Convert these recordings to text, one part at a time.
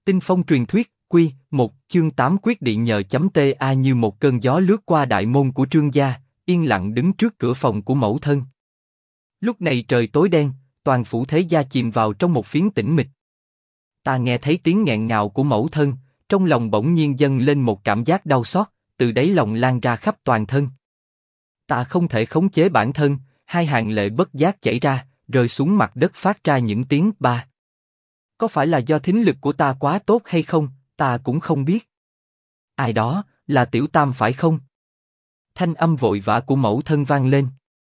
Tinh phong truyền thuyết, Quy 1, chương 8 quyết định nhờ .ta như một cơn gió lướt qua đại môn của Trương gia, yên lặng đứng trước cửa phòng của mẫu thân. Lúc này trời tối đen, toàn phủ thế gia chìm vào trong một phiến tĩnh mịch. Ta nghe thấy tiếng nghẹn ngào của mẫu thân, trong lòng bỗng nhiên dâng lên một cảm giác đau xót, từ đáy lòng lan ra khắp toàn thân. Ta không thể khống chế bản thân, hai hàng lệ bất giác chảy ra, rơi xuống mặt đất phát ra những tiếng ba. Có phải là do thính lực của ta quá tốt hay không, ta cũng không biết. Ai đó, là Tiểu Tam phải không? Thanh âm vội vã của mẫu thân vang lên.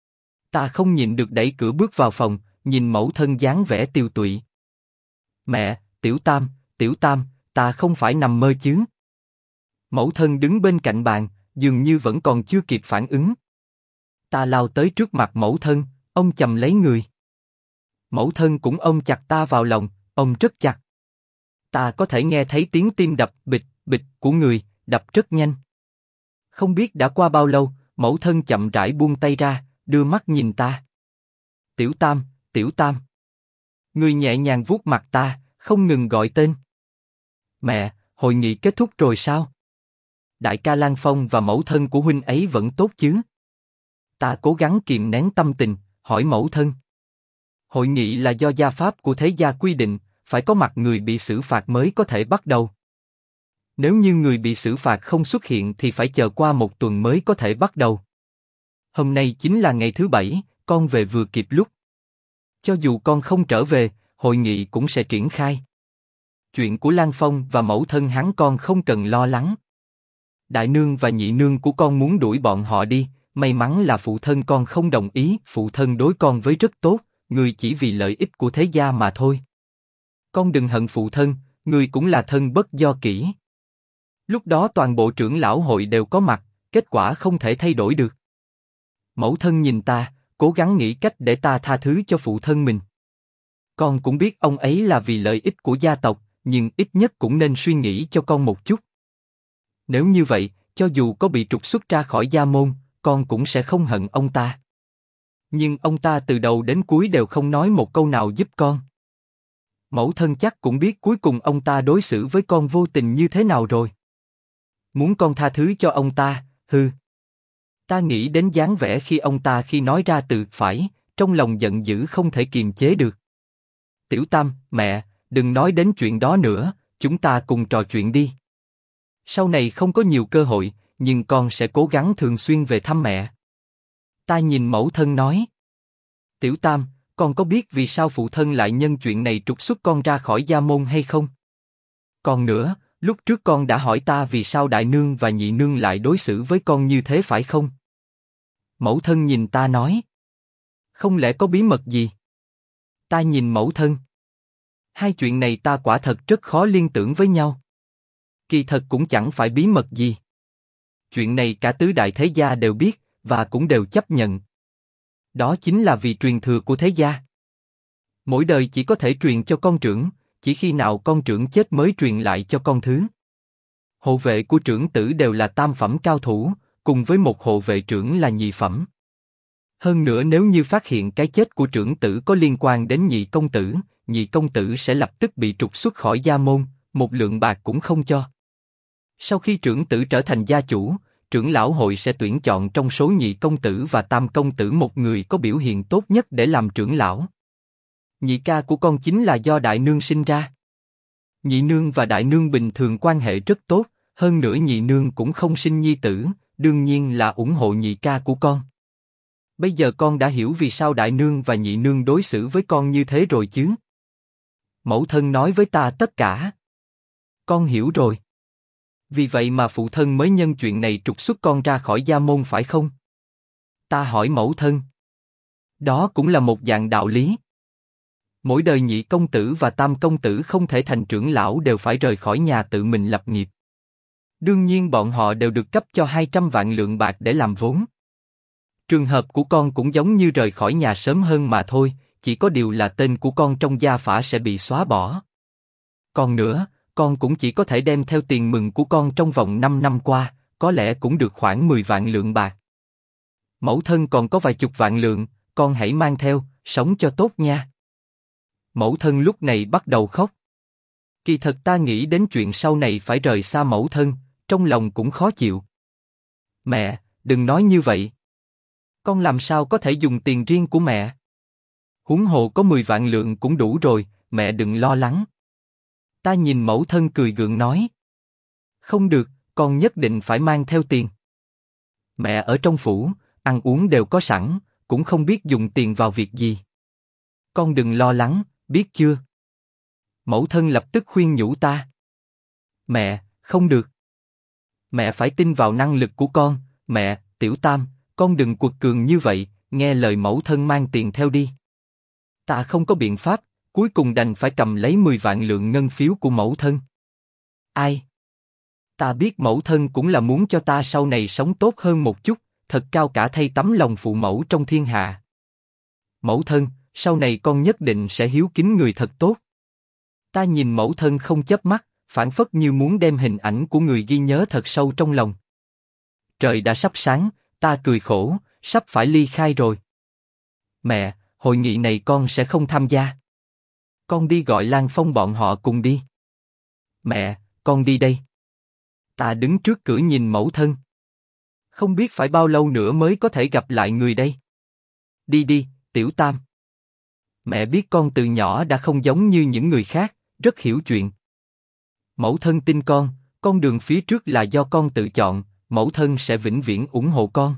Ta không nhịn được đẩy cửa bước vào phòng, nhìn mẫu thân dáng vẻ tiều tụy. Mẹ, Tiểu Tam, ta không phải nằm mơ chứ? Mẫu thân đứng bên cạnh bàn, dường như vẫn còn chưa kịp phản ứng. Ta lao tới trước mặt mẫu thân, ôm chầm lấy người. Mẫu thân cũng ôm chặt ta vào lòng, ôm rất chặt. Ta có thể nghe thấy tiếng tim đập bịch bịch của người, đập rất nhanh. Không biết đã qua bao lâu, mẫu thân chậm rãi buông tay ra, đưa mắt nhìn ta. Tiểu Tam. Người nhẹ nhàng vuốt mặt ta, không ngừng gọi tên. Mẹ, hội nghị kết thúc rồi sao? Đại ca Lan Phong và mẫu thân của huynh ấy vẫn tốt chứ? Ta cố gắng kìm nén tâm tình, hỏi mẫu thân. Hội nghị là do gia pháp của thế gia quy định, phải có mặt người bị xử phạt mới có thể bắt đầu. Nếu như người bị xử phạt không xuất hiện thì phải chờ qua một tuần mới có thể bắt đầu. Hôm nay chính là ngày thứ 7, con về vừa kịp lúc. Cho dù con không trở về, hội nghị cũng sẽ triển khai. Chuyện của Lan Phong và mẫu thân hắn con không cần lo lắng. Đại nương và nhị nương của con muốn đuổi bọn họ đi, may mắn là phụ thân con không đồng ý. Phụ thân đối con với rất tốt, người chỉ vì lợi ích của thế gia mà thôi. Con đừng hận phụ thân, người cũng là thân bất do kỷ. Lúc đó toàn bộ trưởng lão hội đều có mặt, kết quả không thể thay đổi được. Mẫu thân nhìn ta, cố gắng nghĩ cách để ta tha thứ cho phụ thân mình. Con cũng biết ông ấy là vì lợi ích của gia tộc, nhưng ít nhất cũng nên suy nghĩ cho con một chút. Nếu như vậy, cho dù có bị trục xuất ra khỏi gia môn, con cũng sẽ không hận ông ta. Nhưng ông ta từ đầu đến cuối đều không nói một câu nào giúp con. Mẫu thân chắc cũng biết cuối cùng ông ta đối xử với con vô tình như thế nào rồi. Muốn con tha thứ cho ông ta, hừ. Ta nghĩ đến dáng vẻ khi ông ta khi nói ra từ phải, trong lòng giận dữ không thể kiềm chế được. Tiểu Tam, mẹ, đừng nói đến chuyện đó nữa, chúng ta cùng trò chuyện đi. Sau này không có nhiều cơ hội, nhưng con sẽ cố gắng thường xuyên về thăm mẹ. Ta nhìn mẫu thân nói. Tiểu Tam, con có biết vì sao phụ thân lại nhân chuyện này trục xuất con ra khỏi gia môn hay không? Còn nữa, lúc trước con đã hỏi ta vì sao đại nương và nhị nương lại đối xử với con như thế phải không? Mẫu thân nhìn ta nói. Không lẽ có bí mật gì? Ta nhìn mẫu thân. Hai chuyện này ta quả thật rất khó liên tưởng với nhau. Kỳ thật cũng chẳng phải bí mật gì. Chuyện này cả tứ đại thế gia đều biết, và cũng đều chấp nhận. Đó chính là vì truyền thừa của thế gia. Mỗi đời chỉ có thể truyền cho con trưởng, chỉ khi nào con trưởng chết mới truyền lại cho con thứ. Hộ vệ của trưởng tử đều là tam phẩm cao thủ, cùng với một hộ vệ trưởng là nhị phẩm. Hơn nữa nếu như phát hiện cái chết của trưởng tử có liên quan đến nhị công tử sẽ lập tức bị trục xuất khỏi gia môn, một lượng bạc cũng không cho. Sau khi trưởng tử trở thành gia chủ, trưởng lão hội sẽ tuyển chọn trong số nhị công tử và tam công tử một người có biểu hiện tốt nhất để làm trưởng lão. Nhị ca của con chính là do đại nương sinh ra. Nhị nương và đại nương bình thường quan hệ rất tốt, hơn nữa nhị nương cũng không sinh nhi tử, đương nhiên là ủng hộ nhị ca của con. Bây giờ con đã hiểu vì sao đại nương và nhị nương đối xử với con như thế rồi chứ? Mẫu thân nói với ta tất cả. Con hiểu rồi. Vì vậy mà phụ thân mới nhân chuyện này trục xuất con ra khỏi gia môn phải không? Ta hỏi mẫu thân. Đó cũng là một dạng đạo lý. Mỗi đời nhị công tử và tam công tử không thể thành trưởng lão đều phải rời khỏi nhà tự mình lập nghiệp. Đương nhiên bọn họ đều được cấp cho 200 vạn lượng bạc để làm vốn. Trường hợp của con cũng giống như rời khỏi nhà sớm hơn mà thôi, chỉ có điều là tên của con trong gia phả sẽ bị xóa bỏ. Còn nữa, con cũng chỉ có thể đem theo tiền mừng của con trong vòng 5 năm qua, có lẽ cũng được khoảng 10 vạn lượng bạc. Mẫu thân còn có vài chục vạn lượng, con hãy mang theo, sống cho tốt nha. Mẫu thân lúc này bắt đầu khóc. Kỳ thật ta nghĩ đến chuyện sau này phải rời xa mẫu thân, trong lòng cũng khó chịu. Mẹ, đừng nói như vậy. Con làm sao có thể dùng tiền riêng của mẹ? Huống hồ có 10 vạn lượng cũng đủ rồi, mẹ đừng lo lắng. Ta nhìn mẫu thân cười gượng nói. Không được, con nhất định phải mang theo tiền. Mẹ ở trong phủ, ăn uống đều có sẵn, cũng không biết dùng tiền vào việc gì. Con đừng lo lắng, biết chưa? Mẫu thân lập tức khuyên nhủ ta. Mẹ, không được. Mẹ phải tin vào năng lực của con, mẹ, Tiểu Tam, con đừng quật cường như vậy, nghe lời mẫu thân mang tiền theo đi. Ta không có biện pháp, cuối cùng đành phải cầm lấy 10 vạn lượng ngân phiếu của mẫu thân. Ai? Ta biết mẫu thân cũng là muốn cho ta sau này sống tốt hơn một chút, thật cao cả thay tấm lòng phụ mẫu trong thiên hạ. Mẫu thân, sau này con nhất định sẽ hiếu kính người thật tốt. Ta nhìn mẫu thân không chớp mắt, phảng phất như muốn đem hình ảnh của người ghi nhớ thật sâu trong lòng. Trời đã sắp sáng, ta cười khổ, sắp phải ly khai rồi. Mẹ, hội nghị này con sẽ không tham gia. Con đi gọi Lan Phong bọn họ cùng đi. Mẹ, con đi đây. Ta đứng trước cửa nhìn mẫu thân. Không biết phải bao lâu nữa mới có thể gặp lại người đây. Đi đi, Tiểu Tam. Mẹ biết con từ nhỏ đã không giống như những người khác, rất hiểu chuyện. Mẫu thân tin con đường phía trước là do con tự chọn, mẫu thân sẽ vĩnh viễn ủng hộ con.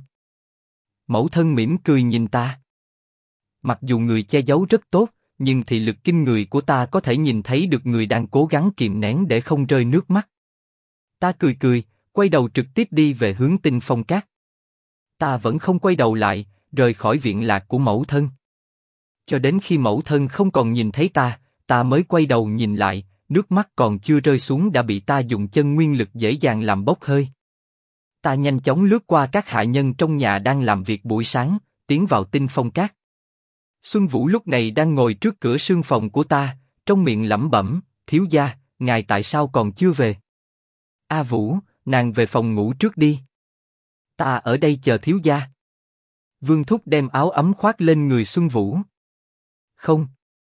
Mẫu thân mỉm cười nhìn ta. Mặc dù người che giấu rất tốt, nhưng thị lực kinh người của ta có thể nhìn thấy được người đang cố gắng kìm nén để không rơi nước mắt. Ta cười cười, quay đầu trực tiếp đi về hướng Tinh Phong Các. Ta vẫn không quay đầu lại, rời khỏi viện lạc của mẫu thân. Cho đến khi mẫu thân không còn nhìn thấy ta mới quay đầu nhìn lại, nước mắt còn chưa rơi xuống đã bị ta dùng chân nguyên lực dễ dàng làm bốc hơi. Ta nhanh chóng lướt qua các hạ nhân trong nhà đang làm việc buổi sáng, tiến vào Tinh Phong Các. Xuân Vũ lúc này đang ngồi trước cửa sương phòng của ta, trong miệng lẩm bẩm, thiếu gia, ngài tại sao còn chưa về? A Vũ, nàng về phòng ngủ trước đi. Ta ở đây chờ thiếu gia. Vương Thúc đem áo ấm khoác lên người Xuân Vũ. Không.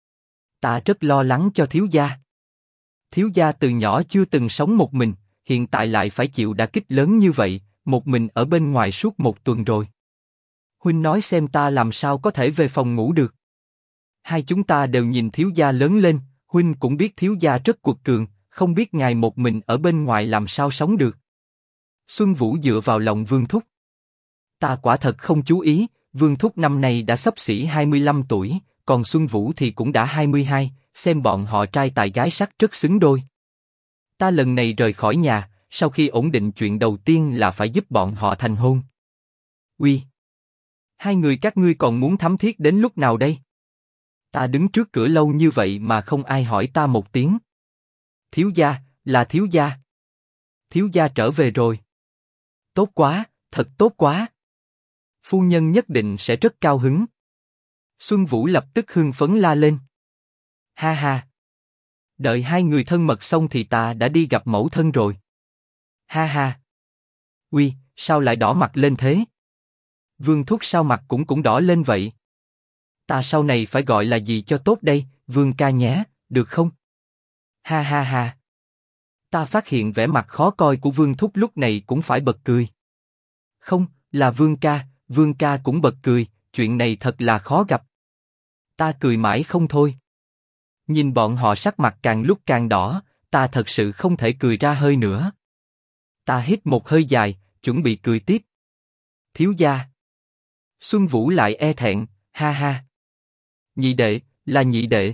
Ta rất lo lắng cho thiếu gia. Thiếu gia từ nhỏ chưa từng sống một mình, hiện tại lại phải chịu đả kích lớn như vậy, một mình ở bên ngoài suốt 1 tuần rồi. Huynh nói xem ta làm sao có thể về phòng ngủ được. Hai chúng ta đều nhìn thiếu gia lớn lên, huynh cũng biết thiếu gia rất quật cường, không biết ngài một mình ở bên ngoài làm sao sống được. Xuân Vũ dựa vào lòng Vương Thúc. Ta quả thật không chú ý, Vương Thúc năm nay đã xấp xỉ 25 tuổi, còn Xuân Vũ thì cũng đã 22, xem bọn họ trai tài gái sắc rất xứng đôi. Ta lần này rời khỏi nhà, sau khi ổn định chuyện đầu tiên là phải giúp bọn họ thành hôn. Uy, hai người các ngươi còn muốn thắm thiết đến lúc nào đây? Ta đứng trước cửa lâu như vậy mà không ai hỏi ta một tiếng. Thiếu gia, là thiếu gia. Thiếu gia trở về rồi. Tốt quá, thật tốt quá. Phu nhân nhất định sẽ rất cao hứng. Xuân Vũ lập tức hưng phấn la lên. Ha ha. Đợi hai người thân mật xong thì ta đã đi gặp mẫu thân rồi. Ha ha. Uy, sao lại đỏ mặt lên thế? Vương Thúc sao mặt cũng đỏ lên vậy? Ta sau này phải gọi là gì cho tốt đây, Vương ca nhé, được không? Ha ha ha. Ta phát hiện vẻ mặt khó coi của Vương Thúc lúc này cũng phải bật cười. Không, là Vương ca cũng bật cười, chuyện này thật là khó gặp. Ta cười mãi không thôi. Nhìn bọn họ sắc mặt càng lúc càng đỏ, ta thật sự không thể cười ra hơi nữa. Ta hít một hơi dài, chuẩn bị cười tiếp. Thiếu gia. Xuân Vũ lại e thẹn, ha ha. Nhị đệ, là nhị đệ.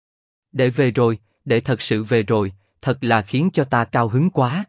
Đệ về rồi, đệ thật sự về rồi, thật là khiến cho ta cao hứng quá.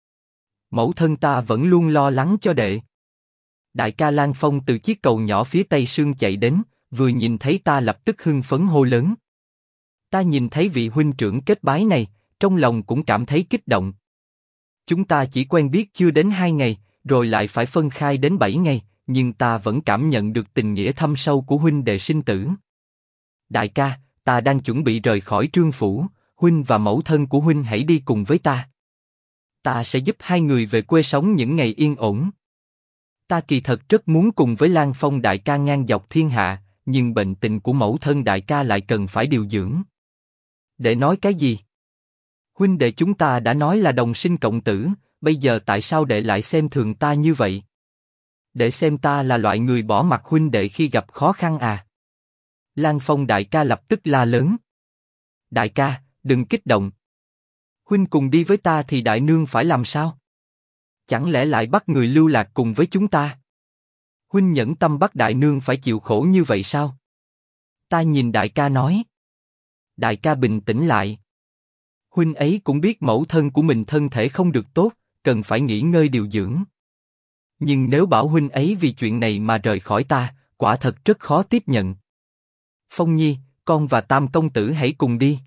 Mẫu thân ta vẫn luôn lo lắng cho đệ. Đại ca Lan Phong từ chiếc cầu nhỏ phía tây sương chạy đến, vừa nhìn thấy ta lập tức hưng phấn hô lớn. Ta nhìn thấy vị huynh trưởng kết bái này, trong lòng cũng cảm thấy kích động. Chúng ta chỉ quen biết chưa đến 2 ngày, rồi lại phải phân khai đến 7 ngày, nhưng ta vẫn cảm nhận được tình nghĩa thâm sâu của huynh đệ sinh tử. Đại ca, ta đang chuẩn bị rời khỏi Trương phủ, huynh và mẫu thân của huynh hãy đi cùng với ta. Ta sẽ giúp hai người về quê sống những ngày yên ổn. Ta kỳ thật rất muốn cùng với Lan Phong đại ca ngang dọc thiên hạ, nhưng bệnh tình của mẫu thân đại ca lại cần phải điều dưỡng. Để nói cái gì? Huynh đệ chúng ta đã nói là đồng sinh cộng tử, bây giờ tại sao đệ lại xem thường ta như vậy? Đệ xem ta là loại người bỏ mặc huynh đệ khi gặp khó khăn à? Lan Phong đại ca lập tức la lớn. Đại ca, đừng kích động. Huynh cùng đi với ta thì đại nương phải làm sao? Chẳng lẽ lại bắt người lưu lạc cùng với chúng ta? Huynh nhẫn tâm bắt đại nương phải chịu khổ như vậy sao? Ta nhìn đại ca nói. Đại ca bình tĩnh lại. Huynh ấy cũng biết mẫu thân của mình thân thể không được tốt, cần phải nghỉ ngơi điều dưỡng. Nhưng nếu bảo huynh ấy vì chuyện này mà rời khỏi ta, quả thật rất khó tiếp nhận. Phong Nhi, con và Tam công tử hãy cùng đi.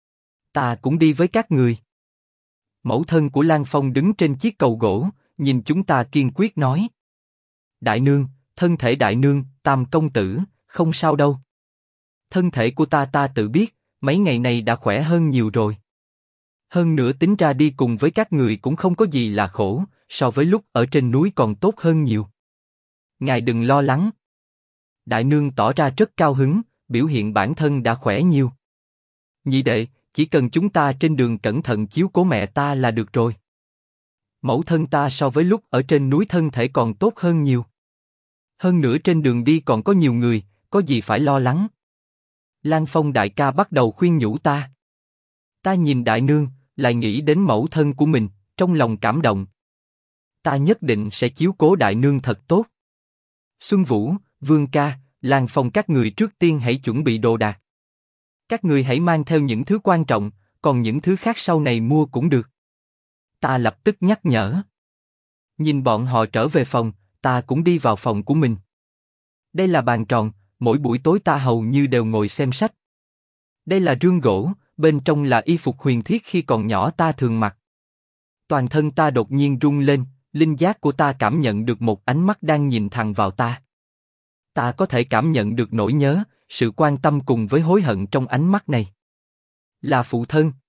Ta cũng đi với các người. Mẫu thân của Lan Phong đứng trên chiếc cầu gỗ, nhìn chúng ta kiên quyết nói. Đại nương, thân thể đại nương, Tam công tử, không sao đâu. Thân thể của ta tự biết, mấy ngày này đã khỏe hơn nhiều rồi. Hơn nữa tính ra đi cùng với các người cũng không có gì là khổ, so với lúc ở trên núi còn tốt hơn nhiều. Ngài đừng lo lắng. Đại nương tỏ ra rất cao hứng, biểu hiện bản thân đã khỏe nhiều. Nhị đệ, chỉ cần chúng ta trên đường cẩn thận chiếu cố mẹ ta là được rồi. Mẫu thân ta so với lúc ở trên núi thân thể còn tốt hơn nhiều. Hơn nữa trên đường đi còn có nhiều người, có gì phải lo lắng. Lan Phong đại ca bắt đầu khuyên nhủ ta. Ta nhìn đại nương, lại nghĩ đến mẫu thân của mình, trong lòng cảm động. Ta nhất định sẽ chiếu cố đại nương thật tốt. Xuân Vũ, Vương ca, Lan Phong các người trước tiên hãy chuẩn bị đồ đạc. Các người hãy mang theo những thứ quan trọng, còn những thứ khác sau này mua cũng được. Ta lập tức nhắc nhở. Nhìn bọn họ trở về phòng, ta cũng đi vào phòng của mình. Đây là bàn tròn, mỗi buổi tối ta hầu như đều ngồi xem sách. Đây là rương gỗ, bên trong là y phục huyền thiết khi còn nhỏ ta thường mặc. Toàn thân ta đột nhiên rung lên, linh giác của ta cảm nhận được một ánh mắt đang nhìn thẳng vào ta. Ta có thể cảm nhận được nỗi nhớ, sự quan tâm cùng với hối hận trong ánh mắt này. Là phụ thân,